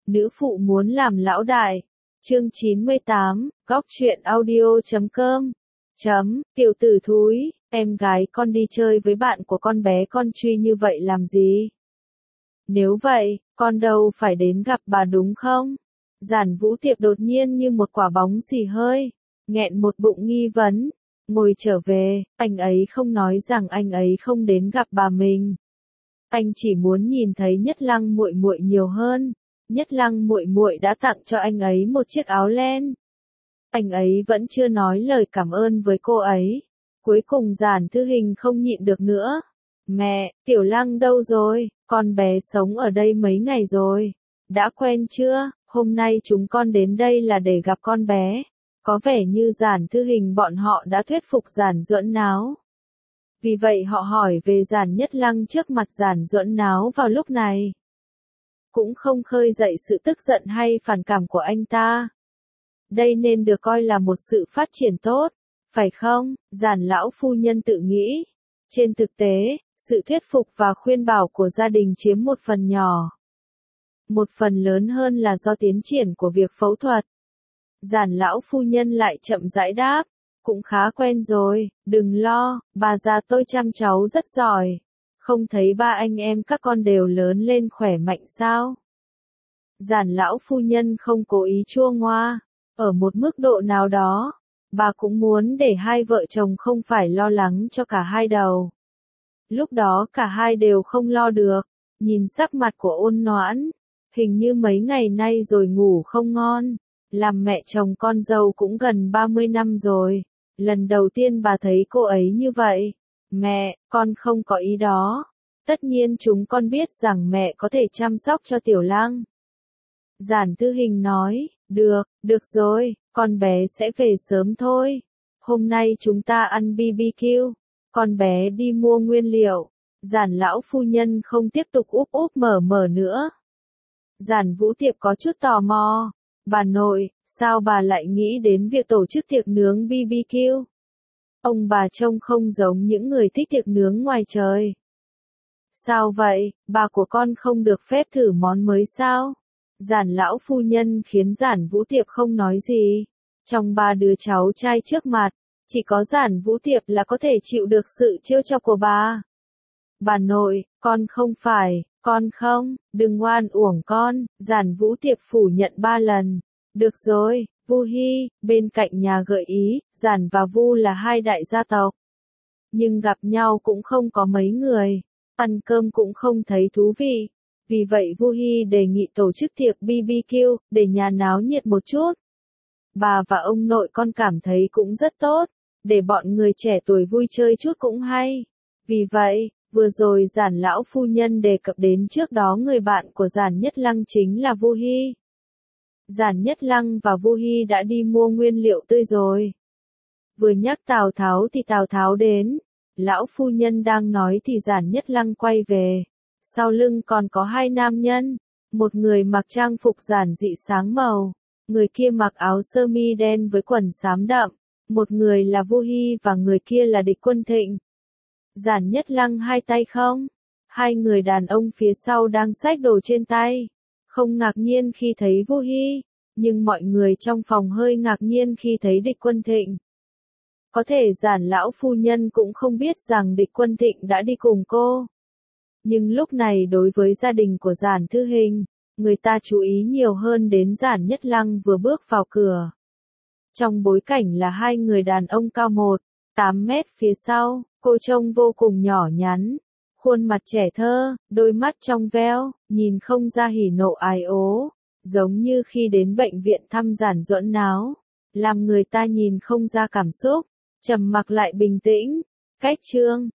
Nữ phụ muốn làm lão đại. Chương 98, góc truyện audio.com. Tiểu tử thúi, em gái con đi chơi với bạn của con bé con truy như vậy làm gì? Nếu vậy, con đâu phải đến gặp bà đúng không? Giản Vũ Tiệp đột nhiên như một quả bóng xì hơi, nghẹn một bụng nghi vấn. Ngồi trở về, anh ấy không nói rằng anh ấy không đến gặp bà mình. Anh chỉ muốn nhìn thấy Nhất Lăng muội muội nhiều hơn. Nhất Lăng muội muội đã tặng cho anh ấy một chiếc áo len. Anh ấy vẫn chưa nói lời cảm ơn với cô ấy. Cuối cùng Giản Thư Hình không nhịn được nữa. Mẹ, Tiểu Lăng đâu rồi? Con bé sống ở đây mấy ngày rồi. Đã quen chưa? Hôm nay chúng con đến đây là để gặp con bé. Có vẻ như Giản Thư Hình bọn họ đã thuyết phục Giản Duẫn Náo. Vì vậy họ hỏi về Giản Nhất Lăng trước mặt Giản Duẫn Náo vào lúc này. Cũng không khơi dậy sự tức giận hay phản cảm của anh ta. Đây nên được coi là một sự phát triển tốt, phải không? Giản lão phu nhân tự nghĩ. Trên thực tế, sự thuyết phục và khuyên bảo của gia đình chiếm một phần nhỏ. Một phần lớn hơn là do tiến triển của việc phẫu thuật. Giản lão phu nhân lại chậm rãi đáp. Cũng khá quen rồi, đừng lo, bà già tôi chăm cháu rất giỏi. Không thấy ba anh em các con đều lớn lên khỏe mạnh sao? Giản lão phu nhân không cố ý chua ngoa. Ở một mức độ nào đó, bà cũng muốn để hai vợ chồng không phải lo lắng cho cả hai đầu. Lúc đó cả hai đều không lo được. Nhìn sắc mặt của Ôn Noãn, hình như mấy ngày nay rồi ngủ không ngon. Làm mẹ chồng con dâu cũng gần 30 năm rồi. Lần đầu tiên bà thấy cô ấy như vậy. Mẹ, con không có ý đó. Tất nhiên chúng con biết rằng mẹ có thể chăm sóc cho Tiểu Lăng. Giản Thư Hình nói, được rồi, con bé sẽ về sớm thôi. Hôm nay chúng ta ăn BBQ. Con bé đi mua nguyên liệu. Giản lão phu nhân không tiếp tục úp úp mở nữa. Giản Vũ Tiệp có chút tò mò. Bà nội, sao bà lại nghĩ đến việc tổ chức tiệc nướng BBQ? Ông bà trông không giống những người thích tiệc nướng ngoài trời. Sao vậy, bà của con không được phép thử món mới sao? Giản lão phu nhân khiến Giản Vũ Tiệp không nói gì. Trong ba đứa cháu trai trước mặt, chỉ có Giản Vũ Tiệp là có thể chịu được sự trêu chọc của bà. Bà nội, con không phải, con không, đừng oan uổng con, Giản Vũ Tiệp phủ nhận 3 lần. Được rồi, Vu Hi, bên cạnh nhà gợi ý, Giản và Vu là hai đại gia tộc. Nhưng gặp nhau cũng không có mấy người, ăn cơm cũng không thấy thú vị. Vì vậy Vu Hi đề nghị tổ chức tiệc BBQ, để nhà náo nhiệt một chút. Bà và ông nội con cảm thấy cũng rất tốt, để bọn người trẻ tuổi vui chơi chút cũng hay. Vì vậy, vừa rồi Giản lão phu nhân đề cập đến trước đó người bạn của Giản Nhất Lăng chính là Vu Hi. Giản Nhất Lăng và Vu Hi đã đi mua nguyên liệu tươi rồi. Vừa nhắc Tào Tháo thì Tào Tháo đến. Lão phu nhân đang nói thì Giản Nhất Lăng quay về. Sau lưng còn có hai nam nhân. Một người mặc trang phục giản dị sáng màu. Người kia mặc áo sơ mi đen với quần xám đậm. Một người là Vu Hi và người kia là Địch Quân Thịnh. Giản Nhất Lăng hai tay không? Hai người đàn ông phía sau đang xách đồ trên tay. Không ngạc nhiên khi thấy Vu Hi, nhưng mọi người trong phòng hơi ngạc nhiên khi thấy Địch Quân Thịnh. Có thể Giản lão phu nhân cũng không biết rằng Địch Quân Thịnh đã đi cùng cô. Nhưng lúc này đối với gia đình của Giản Thư Hình, người ta chú ý nhiều hơn đến Giản Nhất Lăng vừa bước vào cửa. Trong bối cảnh là hai người đàn ông cao 1,8 mét phía sau, cô trông vô cùng nhỏ nhắn. Khuôn mặt trẻ thơ, đôi mắt trong veo, nhìn không ra hỉ nộ ái ố, giống như khi đến bệnh viện thăm Giản Duẫn Náo, làm người ta nhìn không ra cảm xúc, trầm mặc lại bình tĩnh. Cách chương